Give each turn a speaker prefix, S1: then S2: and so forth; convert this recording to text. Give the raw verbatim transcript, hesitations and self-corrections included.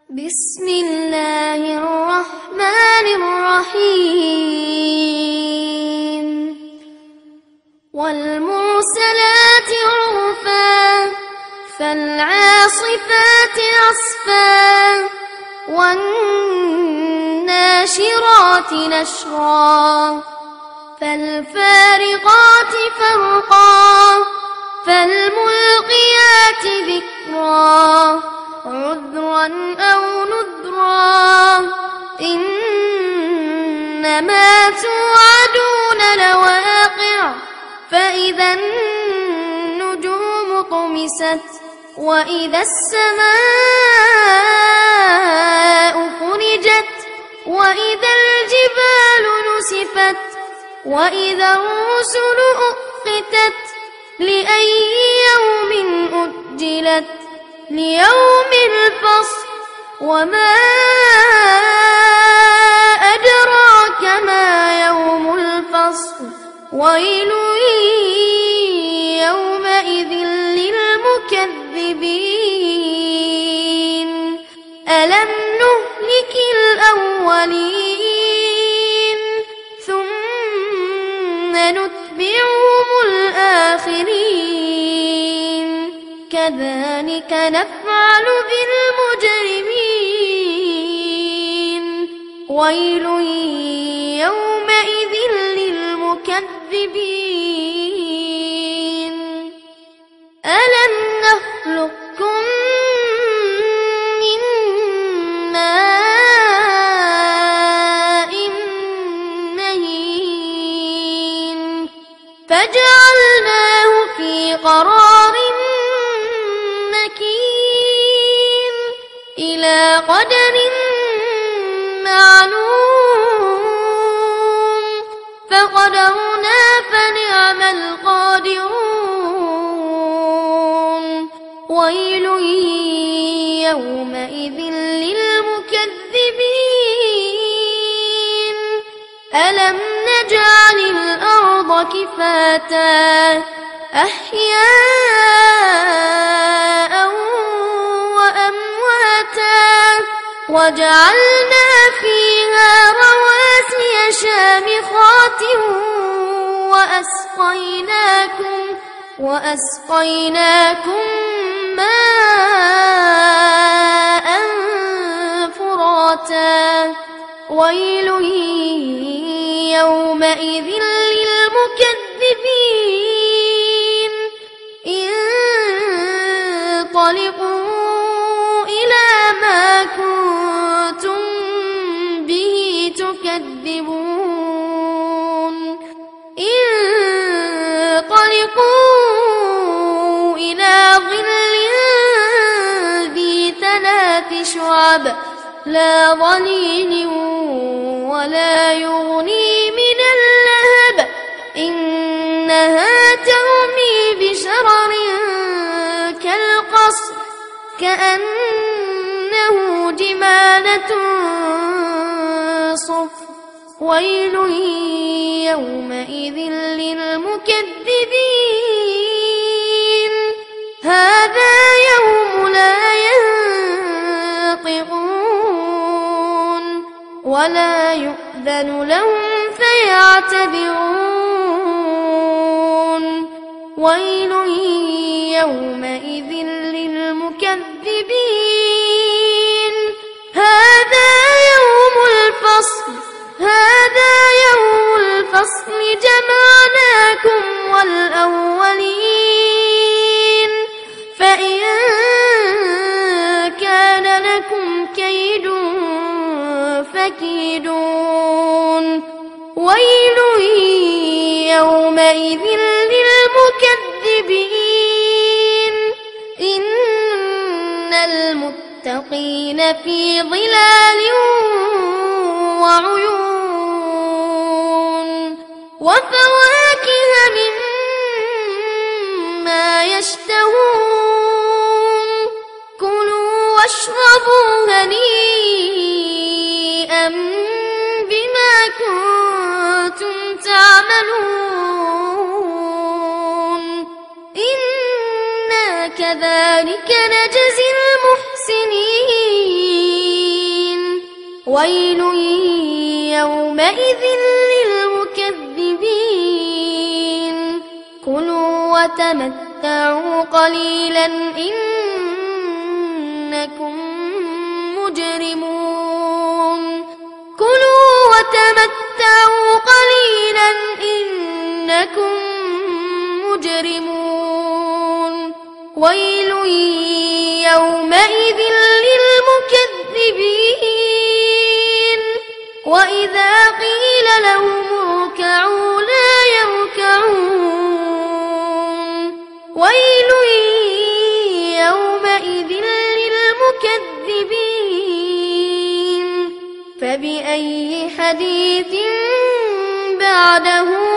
S1: بسم الله الرحمن الرحيم والمرسلات عرفا فالعاصفات عصفا والناشرات نشرا فالفارقات فرقا فالملقيات ذكرا عذرا أو نذرا إنما توعدون لواقع فإذا النجوم طمست وإذا السماء فرجت وإذا الجبال نسفت وإذا الرسل أقتت لأي يوم أجلت ليوم الفصل وما أدراك ما يوم الفصل ويل يومئذ للمكذبين ألم نهلك الأولين ثم نتبعهم الآخرين كذلك نفعل بالمجرمين ويل يومئذ للمكذبين ألم نخلقكم من ماء مهين فجعلناه في قرار إلى قدر معلوم فقدرنا فنعم القادرون ويل يومئذ للمكذبين ألم نجعل الأرض كفاتا أحياء وجعلنا فيها رواسي شامخات وأسقيناكم وأسقيناكم ماء فراتا ويل يومئذ للمكذبين انطلقوا إلى ما كنتم به تكذبون انطلقوا إلى ظل ذي ثلاث شعب لا ظليل ولا يغني من اللهب إنها ترمي بشرر كالقصر كأنه جمالة صفر ويل يومئذ للمكذبين هذا يوم لا ينطقون ولا يؤذن لهم فيعتذرون ويل يومئذ للمكذبين هذا يوم الفصل هذا يوم الفصل جمعناكم والأولين فإن كان لكم كيد فكيدون ويل يومئذ للمكذبين إن المتقين في ظلال وعيون وفواكه مما يشتهون كلوا واشربوا هنيئا بما كنتم تعملون إنا كذلك نجزي المحسنين ويل يومئذ للمكذبين كلوا وتمتعوا قليلا إنكم مجرمون كلوا وتمتعوا قليلا إنكم مجرمون ويل يومئذ للمكذبين وإذا قيل لهم اركعوا لا يركعون ويل يومئذ للمكذبين فبأي حديث بعده